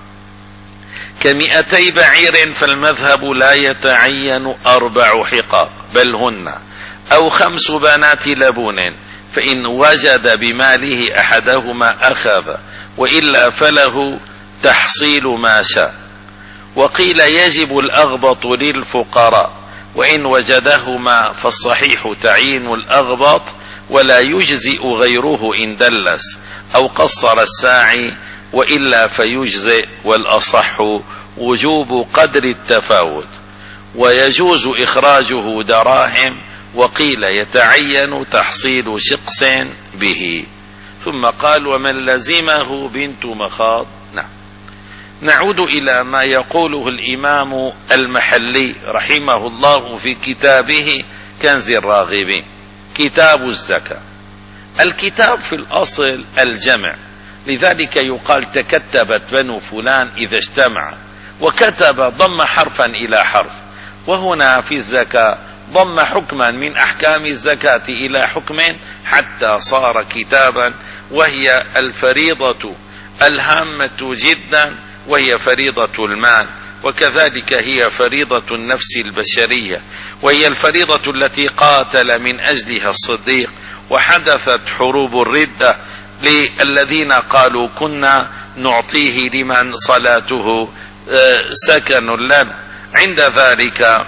Speaker 1: كمئتي بعير فالمذهب لا يتعين أربع حقاق بل هن أو خمس بنات لبون، فإن وجد بماله أحدهما أخذ، وإلا فله تحصيل ما شاء. وقيل يجب الأغبط للفقراء، وإن وجدهما فالصحيح تعيين الأغبط، ولا يجزئ غيره إن دلس أو قصر الساعي، وإلا فيجزئ، والأصح وجوب قدر التفاوت، ويجوز إخراجه دراهم، وقيل يتعين تحصيل شقس به. ثم قال: ومن لزمه بنت مخاض. نعم. نعود إلى ما يقوله الإمام المحلي رحمه الله في كتابه كنز الراغبين، كتاب الزكاة. الكتاب في الأصل الجمع، لذلك يقال تكتبت بنو فلان إذا اجتمع، وكتب ضم حرفا إلى حرف. وهنا في الزكاة ضم حكما من أحكام الزكاة إلى حكم حتى صار كتابا، وهي الفريضة الهامة جدا، وهي فريضة المال، وكذلك هي فريضة النفس البشرية، وهي الفريضة التي قاتل من أجلها الصديق، وحدثت حروب الردة للذين قالوا كنا نعطيه لمن صلاته سكن لنا. عند ذلك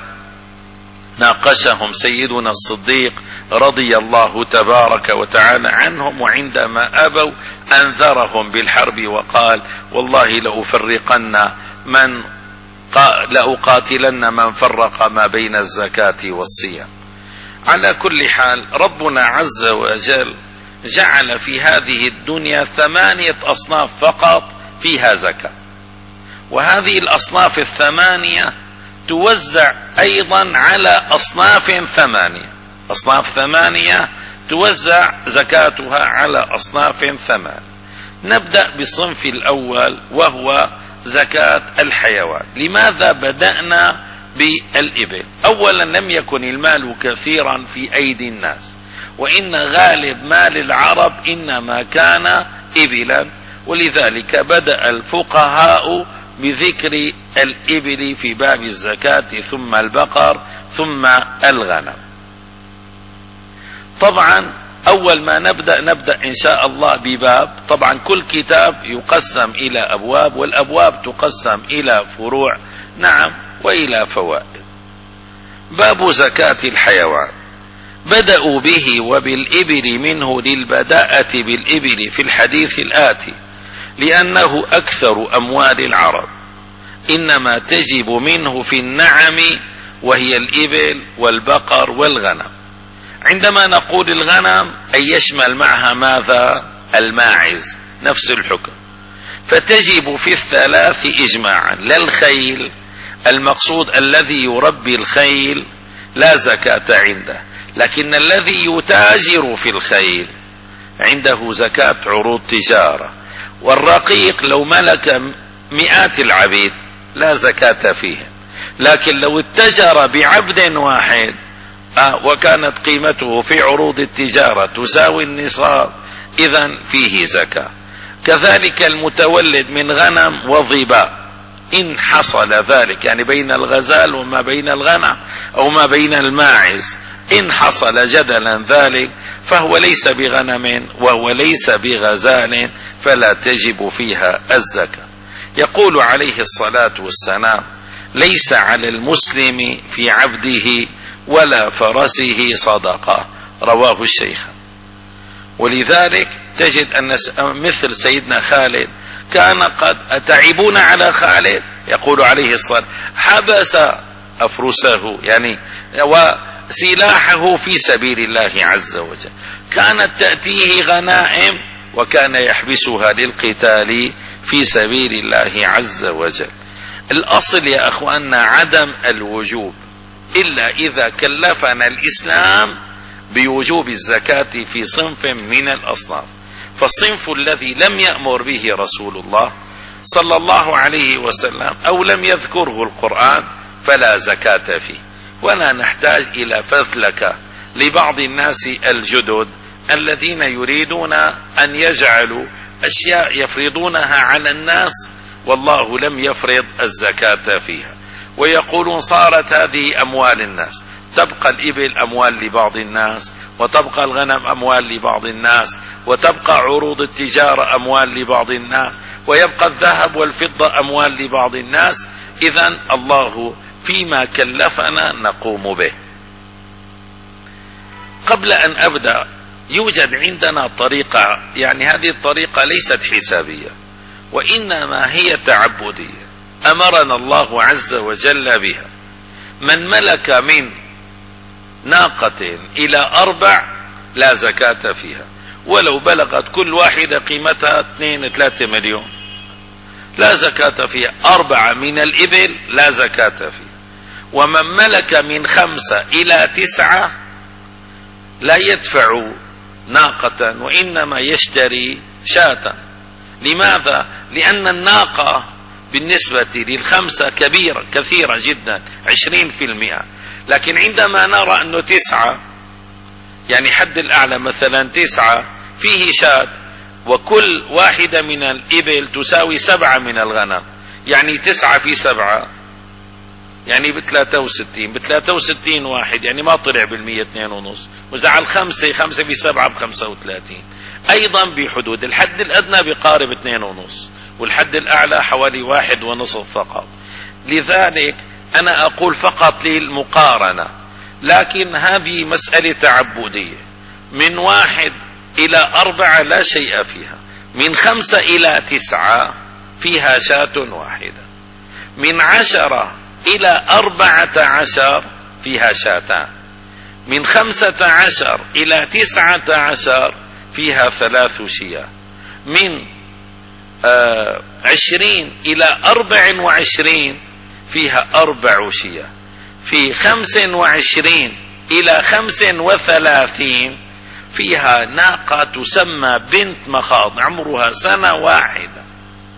Speaker 1: ناقشهم سيدنا الصديق رضي الله تبارك وتعالى عنهم، وعندما أبوا أنذرهم بالحرب وقال: والله لأفرقن من لأقاتلن من فرق ما بين الزكاة والصيام. على كل حال، ربنا عز وجل جعل في هذه الدنيا ثمانية أصناف فقط فيها زكاة، وهذه الأصناف الثمانية توزع أيضا على أصناف ثمانية، أصناف ثمانية توزع زكاتها على أصناف ثمانية. نبدأ بالصنف الأول وهو زكاة الحيوان. لماذا بدأنا بالإبل؟ أولا لم يكن المال كثيرا في أيدي الناس، وإن غالب مال العرب إنما كان إبلا، ولذلك بدأ الفقهاء بذكر الإبل في باب الزكاة، ثم البقر، ثم الغنم. طبعا أول ما نبدأ نبدأ إن شاء الله بباب، طبعا كل كتاب يقسم إلى أبواب، والأبواب تقسم إلى فروع، نعم، وإلى فوائد. باب زكاة الحيوان. بدأوا به وبالإبل منه للبداءة بالإبل في الحديث الآتي، لأنه أكثر أموال العرب، إنما تجب منه في النعم وهي الإبل والبقر والغنم. عندما نقول الغنم أي يشمل معها ماذا؟ الماعز، نفس الحكم. فتجب في الثلاث إجماعا، لا الخيل، المقصود الذي يربي الخيل لا زكاة عنده، لكن الذي يتاجر في الخيل عنده زكاة عروض تجارة. والرقيق لو ملك مئات العبيد لا زكاة فيه، لكن لو اتجر بعبد واحد آه وكانت قيمته في عروض التجارة تساوي النصاب إذن فيه زكاة. كذلك المتولد من غنم وظباء إن حصل ذلك، يعني بين الغزال وما بين الغنم أو ما بين الماعز، إن حصل جدلا ذلك فهو ليس بغنم وهو ليس بغزال، فلا تجب فيها الزكاة. يقول عليه الصلاة والسلام: ليس على المسلم في عبده ولا فرسه صدقة، رواه الشيخ. ولذلك تجد أن مثل سيدنا خالد كان قد تعبون على خالد، يقول عليه الصلاة حبس أفرسه يعني وسلاحه في سبيل الله عز وجل، كانت تأتيه غنائم وكان يحبسها للقتال في سبيل الله عز وجل. الأصل يا أخواننا عدم الوجوب إلا إذا كلفنا الإسلام بوجوب الزكاة في صنف من الأصناف. فالصنف الذي لم يأمر به رسول الله صلى الله عليه وسلم أو لم يذكره القرآن فلا زكاة فيه. ولا نحتاج إلى فذلك لبعض الناس الجدد الذين يريدون أن يجعلوا أشياء يفرضونها على الناس والله لم يفرض الزكاة فيها، ويقولون صارت هذه أموال الناس، تبقى الإبل أموال لبعض الناس، وتبقى الغنم أموال لبعض الناس، وتبقى عروض التجارة أموال لبعض الناس، ويبقى الذهب والفضة أموال لبعض الناس. إذن الله فيما كلفنا نقوم به. قبل أن أبدأ يوجد عندنا طريقة، يعني هذه الطريقة ليست حسابية وإنما هي تعبدية أمرنا الله عز وجل بها. من ملك من ناقة إلى أربع لا زكاة فيها، ولو بلغت كل واحدة قيمتها اثنين ثلاثة مليون لا زكاة فيها. أربعة من الإبل لا زكاة فيها. ومن ملك من خمسة إلى تسعة لا يدفع ناقة وإنما يشتري شاة. لماذا؟ لأن الناقة بالنسبة للخمسة كبيرة كثيرة جدا، عشرين في المئة. لكن عندما نرى أنه تسعة، يعني حد الأعلى مثلا تسعة فيه شاة، وكل واحدة من الإبل تساوي سبعة من الغنم، يعني تسعة في سبعة يعني بثلاثة وستين، بثلاثة وستين واحد يعني ما طلع بالمية اثنين ونص، وزعل خمسة خمسة في سبعة بخمسة وثلاثين، أيضا بحدود الحد الأدنى بقارب اثنين ونص، والحد الأعلى حوالي واحد ونصف فقط. لذلك أنا أقول فقط للمقارنة، لكن هذه مسألة تعبدية. من واحد إلى أربعة لا شيء فيها، من خمسة إلى تسعة فيها شاة واحدة، من عشرة إلى أربعة عشر فيها شاتان، من خمسة عشر إلى تسعة عشر فيها ثلاث شياه، من آه عشرين إلى أربع وعشرين فيها أربع شياه، في خمس وعشرين إلى خمس وثلاثين فيها ناقة تسمى بنت مخاض عمرها سنة واحدة.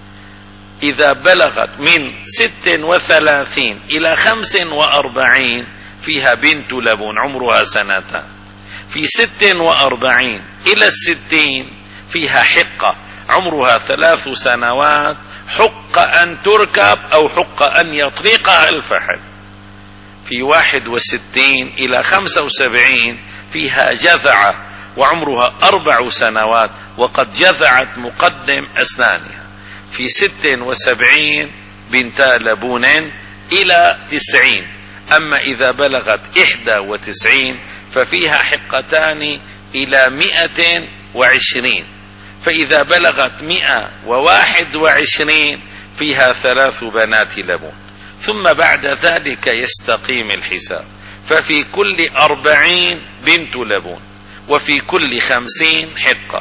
Speaker 1: إذا بلغت من ست وثلاثين إلى خمس وأربعين فيها بنت لبون عمرها سنتان. في ست وأربعين إلى الستين فيها حقة عمرها ثلاث سنوات، حق أن تركب أو حق أن يطلقها الفحل. في واحد وستين إلى خمسة وسبعين فيها جذعة وعمرها أربع سنوات وقد جذعت مقدم أسنانها. في ست وسبعين بنتا لبون إلى تسعين. أما إذا بلغت إحدى وتسعين ففيها حقتان إلى مئة وعشرين. فإذا بلغت مئة وواحد وعشرين فيها ثلاث بنات لبون. ثم بعد ذلك يستقيم الحساب، ففي كل أربعين بنت لبون وفي كل خمسين حقة.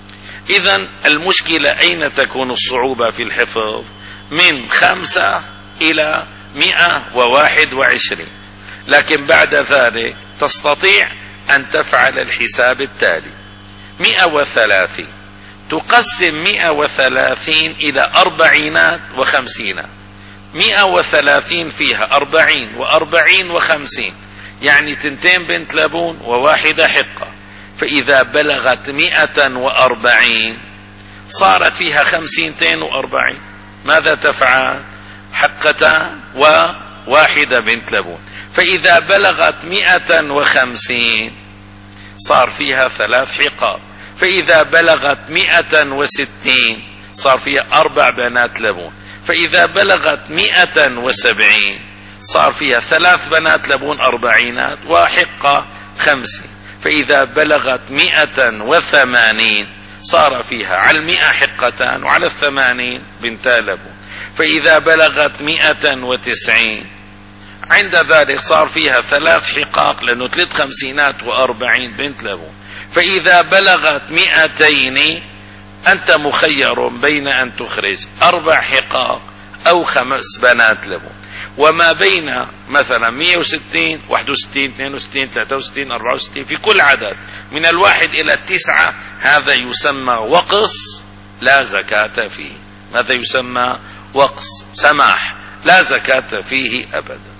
Speaker 1: إذن المشكلة أين تكون الصعوبة في الحفظ؟ من خمسة إلى مئة وواحد وعشرين. لكن بعد ذلك تستطيع أن تفعل الحساب التالي: مئة وثلاثين تقسم مئة وثلاثين إلى أربعينات وخمسينات. مئة وثلاثين فيها أربعين وأربعين وخمسين، يعني تنتين بنت لبون وواحدة حقة. فإذا بلغت مئة وأربعين صارت فيها خمسينتين وأربعين. ماذا تفعل؟ حقتان وواحدة بنت لبون. فإذا بلغت مئة وخمسين صار فيها ثلاث حقاب. فإذا بلغت مئة وستين صار فيها أربع بنات لبون. فإذا بلغت مئة وسبعين صار فيها ثلاث بنات لبون أربعينات وحقة خمسين. فإذا بلغت مئة وثمانين صار فيها على المئة حقتان وعلى الثمانين بنتا لبون. فإذا بلغت مئة وتسعين عند ذلك صار فيها ثلاث حقاق لأنه ثلاث خمسينات وأربعين بنت لبون. فإذا بلغت مئتين أنت مخير بين أن تخرج أربع حقاق أو خمس بنات لبون. وما بين مثلا مئة وستين واحد وستين اثنين وستين ثلاثة وستين أربعة وستين في كل عدد من الواحد إلى التسعة هذا يسمى وقص لا زكاة فيه. ماذا يسمى؟ وقص سماح لا زكاة فيه أبدا.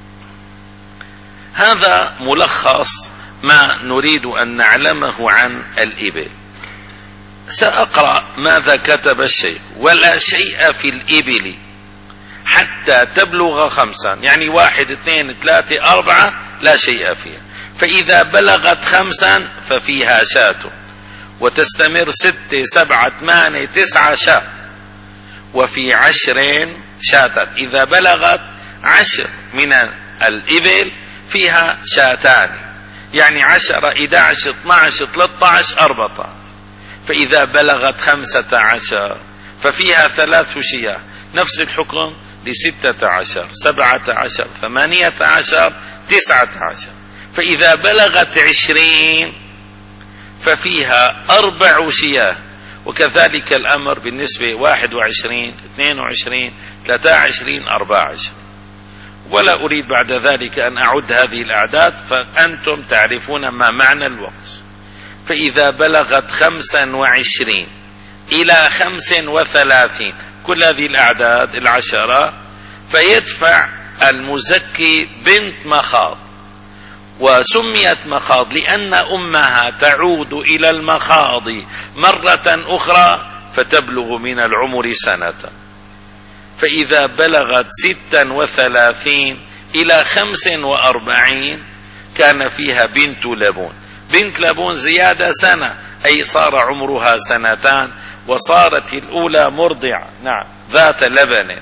Speaker 1: هذا ملخص ما نريد أن نعلمه عن الإبل. سأقرأ ماذا كتب الشيخ: ولا شيء في الإبل حتى تبلغ خمسا، يعني واحد اثنين ثلاثة أربعة لا شيء فيها. فإذا بلغت خمسا ففيها شاة، وتستمر ستة سبعة ثمانية تسعة شاة، وفي عشر شاتات. إذا بلغت عشر من الإبل فيها شاتان، يعني عشرة إحدى عشر اثنى عشر ثلاثة عشر أربعة عشر. فإذا بلغت خمسة عشر ففيها ثلاث شياه، نفس الحكم لستة عشر سبعة عشر ثمانية عشر تسعة عشر. فإذا بلغت عشرين ففيها أربع شياه، وكذلك الأمر بالنسبة واحد وعشرين اثنين وعشرين ثلاثة وعشرين أربعة وعشرين. ولا أريد بعد ذلك أن أعد هذه الأعداد، فأنتم تعرفون ما معنى الوقص. فإذا بلغت خمسا وعشرين إلى خمس وثلاثين كل هذه الأعداد العشرة فيدفع المزكي بنت مخاض. وسميت مخاض لأن أمها تعود إلى المخاض مرة أخرى فتبلغ من العمر سنة. فإذا بلغت ستا وثلاثين إلى خمس وأربعين كان فيها بنت لبون. بنت لبون زيادة سنة، أي صار عمرها سنتان، وصارت الأولى مرضعة، نعم ذات لبن.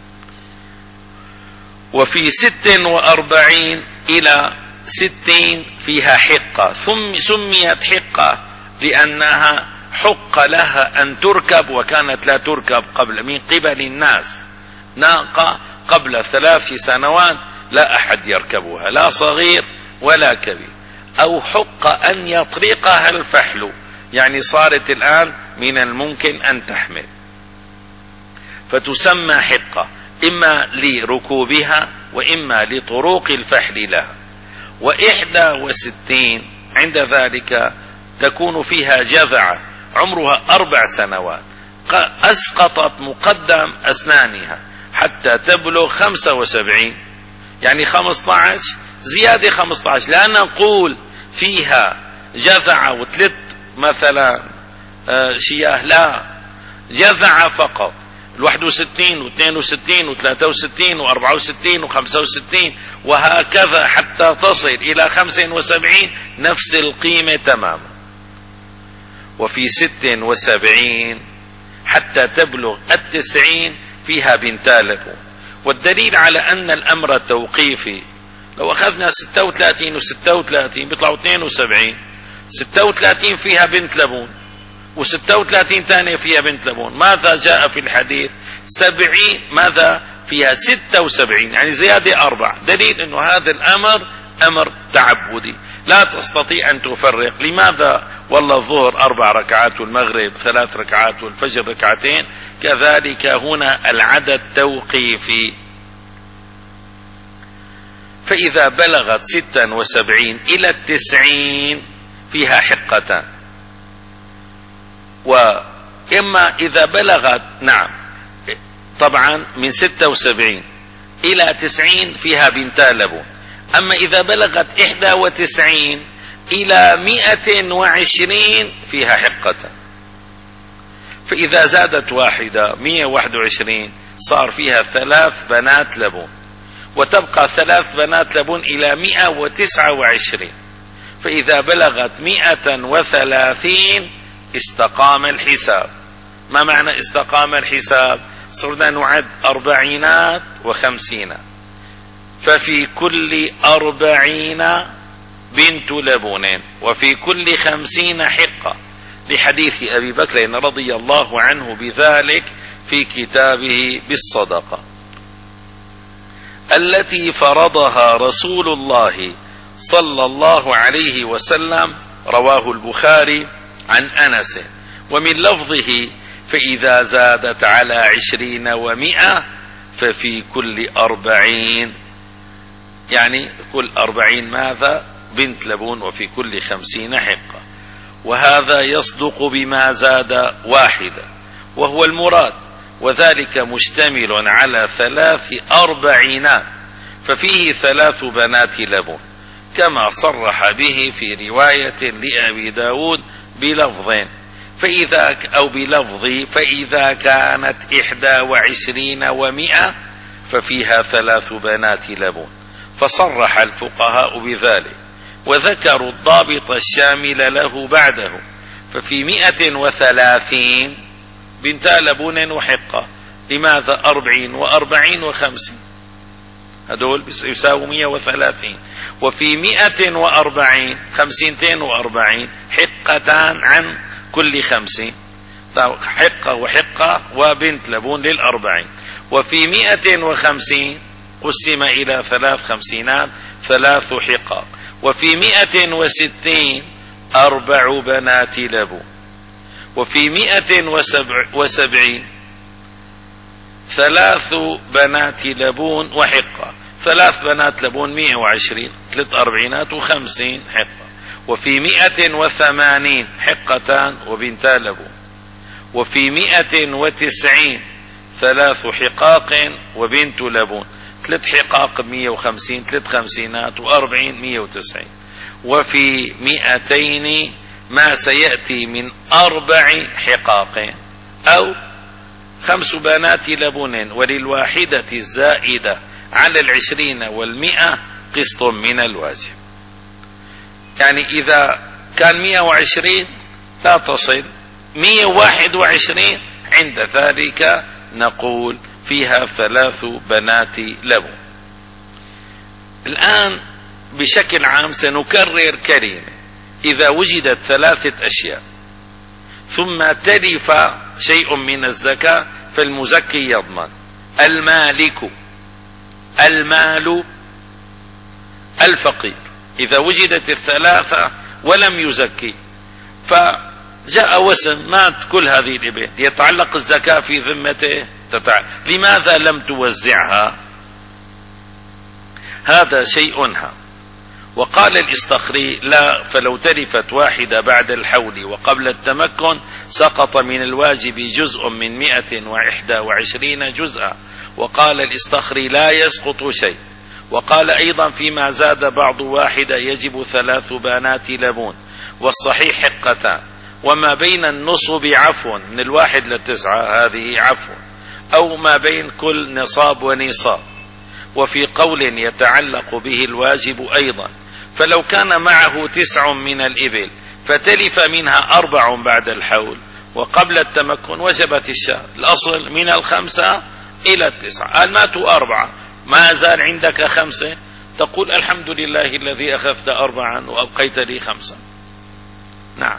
Speaker 1: وفي ست وأربعين إلى ستين فيها حقة، ثم سميت حقة لأنها حق لها أن تركب، وكانت لا تركب قبل من قبل الناس. ناقة قبل ثلاث سنوات لا أحد يركبها، لا صغير ولا كبير. أو حق أن يطرقها الفحل، يعني صارت الآن من الممكن أن تحمل، فتسمى حقة إما لركوبها وإما لطروق الفحل لها. وإحدى وستين عند ذلك تكون فيها جذعة عمرها أربع سنوات، أسقطت مقدم أسنانها حتى تبلغ خمسة وسبعين، يعني خمسة عشر زيادة خمسة عشر. لا نقول فيها جذع وثلاث مثلا شياه، لا، جذع فقط، الواحد وستين واثنين وستين وثلاثة وستين واربعة وستين وخمسة وستين وهكذا حتى تصل الى خمسة وسبعين نفس القيمة تماما. وفي ست وسبعين حتى تبلغ التسعين فيها بنتا لبون. والدليل على ان الامر توقيفي، لو اخذنا ستة وثلاثين وستة وثلاثين بيطلعوا اثنين وسبعين، ستة وثلاثين فيها بنت لبون وستة وثلاثين ثانية فيها بنت لبون. ماذا جاء في الحديث؟ سبعين ماذا فيها ستة وسبعين، يعني زيادة أربع. دليل أنه هذا الأمر أمر تعبدي، لا تستطيع أن تفرق. لماذا؟ والله الظهر أربع ركعات والمغرب ثلاث ركعات والفجر ركعتين. كذلك هنا العدد توقيفي. فإذا بلغت ستة وسبعين إلى التسعين فيها حقتان. وإما إذا بلغت نعم طبعا من ستة وسبعين إلى تسعين فيها بنتا لبون. أما إذا بلغت إحدى وتسعين إلى مئة وعشرين فيها حقة. فإذا زادت واحدة مئة وواحد وعشرين صار فيها ثلاث بنات لبون، وتبقى ثلاث بنات لبون إلى مئة وتسعة وعشرين. فإذا بلغت مئة وثلاثين استقام الحساب. ما معنى استقام الحساب؟ صرنا نعد أربعينات وخمسينات، ففي كل أربعين بنت لبون وفي كل خمسين حقة، لحديث أبي بكر رضي الله عنه بذلك في كتابه بالصدقة التي فرضها رسول الله صلى الله عليه وسلم. رواه البخاري عن أنس، ومن لفظه فإذا زادت على عشرين ومئة ففي كل أربعين، يعني كل أربعين ماذا؟ بنت لبون، وفي كل خمسين حقة. وهذا يصدق بما زاد واحدة وهو المراد، وذلك مشتمل على ثلاث أربعينات، ففيه ثلاث بنات لبون كما صرح به في رواية لأبي داود بلفظين فإذا أو بلفظ فإذا كانت إحدى وعشرين ومئة ففيها ثلاث بنات لبون. فصرح الفقهاء بذلك وذكروا الضابط الشامل له بعده. ففي مئة وثلاثين بنتا لبون وحقة. لماذا؟ أربعين وأربعين وخمسين، هدول يساوي مئة وثلاثين. وفي مئة وأربعين خمسينتين وأربعين حقتان عن كل خمسين، حقة وحقة وبنت لبون للأربعين. وفي مئة وخمسين قسم إلى ثلاث خمسينات ثلاث حقق. وفي مئة وستين أربع بنات لبون. وفي مئة وسبعين ثلاث بنات لبون وحقة. ثلاث بنات لبون مئة وعشرين، ثلاث أربعينات وخمسين حقة. وفي مئة وثمانين حقتان وبنتا لبون. وفي مئة وتسعين ثلاث حقاق وبنت لبون، ثلاث حقاق مئة وخمسين، ثلاث خمسينات وأربعين مئة وتسعين. وفي مئتين ما سيأتي من أربع حقاق أو خمس بنات لبون، وللواحدة الزائدة على العشرين والمئة قسط من الواجب. يعني إذا كان مئة وعشرين لا تصل، مئة وواحد وعشرين عند ذلك نقول فيها ثلاث بنات لبون. الآن بشكل عام سنكرر كلمة: إذا وجدت ثلاثة أشياء ثم تلف شيء من الزكاة فالمزكي يضمن. المالك، المال، الفقير. إذا وجدت الثلاثة ولم يزكي فجاء وسم مات كل هذه الإبل، يتعلق الزكاة في ذمته؟ تتعلق. لماذا لم توزعها؟ هذا شيء هام. وقال الإصطخري: لا، فلو تلفت واحدة بعد الحول وقبل التمكن سقط من الواجب جزء من مئة وإحدى وعشرين جزءا. وقال الإصطخري: لا يسقط شيء. وقال أيضا فيما زاد بعض واحدة يجب ثلاث بانات لبون، والصحيح حقتان، وما بين النصب عفو من الواحد للتسعة هذه عفو، أو ما بين كل نصاب ونصاب. وفي قول يتعلق به الواجب أيضا، فلو كان معه تسع من الإبل فتلف منها أربع بعد الحول وقبل التمكن وجبت الشاة. الأصل من الخمسة إلى التسعة، الماتوا أربعة ما زال عندك خمسة، تقول الحمد لله الذي أخذت أربعا وأبقيت لي خمسة. نعم،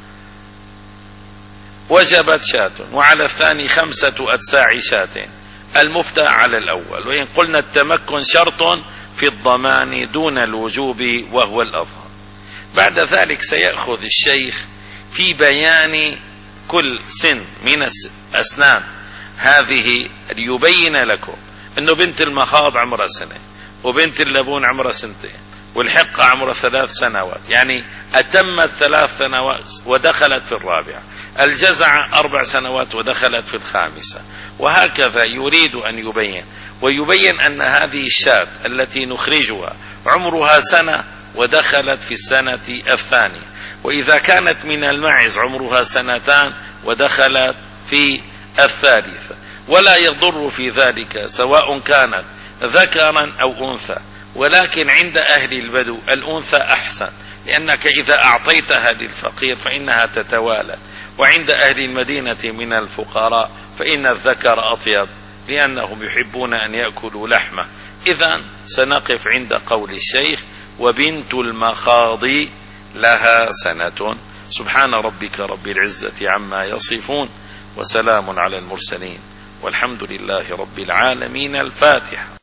Speaker 1: وجبت شاة، وعلى الثاني خمسة أتساع شاة، المفتى على الأول. وإن قلنا التمكن شرط في الضمان دون الوجوب وهو الأظهر. بعد ذلك سيأخذ الشيخ في بيان كل سن من الأسنان هذه ليبين لكم أنه بنت المخاض عمرها سنة، وبنت اللبون عمرها سنتين، والحقة عمرها ثلاث سنوات، يعني أتمت ثلاث سنوات ودخلت في الرابعة، الجزع أربع سنوات ودخلت في الخامسة، وهكذا يريد أن يبين. ويبين أن هذه الشاة التي نخرجها عمرها سنة ودخلت في السنة الثانية، وإذا كانت من الماعز عمرها سنتان ودخلت في الثالثة، ولا يضر في ذلك سواء كانت ذكرا أو أنثى، ولكن عند أهل البدو الأنثى أحسن، لأنك إذا أعطيتها للفقير فإنها تتوالد، وعند أهل المدينة من الفقراء فإن الذكر أطيب لأنهم يحبون أن يأكلوا لحمه. إذن سنقف عند قول الشيخ وبنت المخاض لها سنة. سبحان ربك رب العزة عما يصفون، وسلام على المرسلين، والحمد لله رب العالمين. الفاتحة.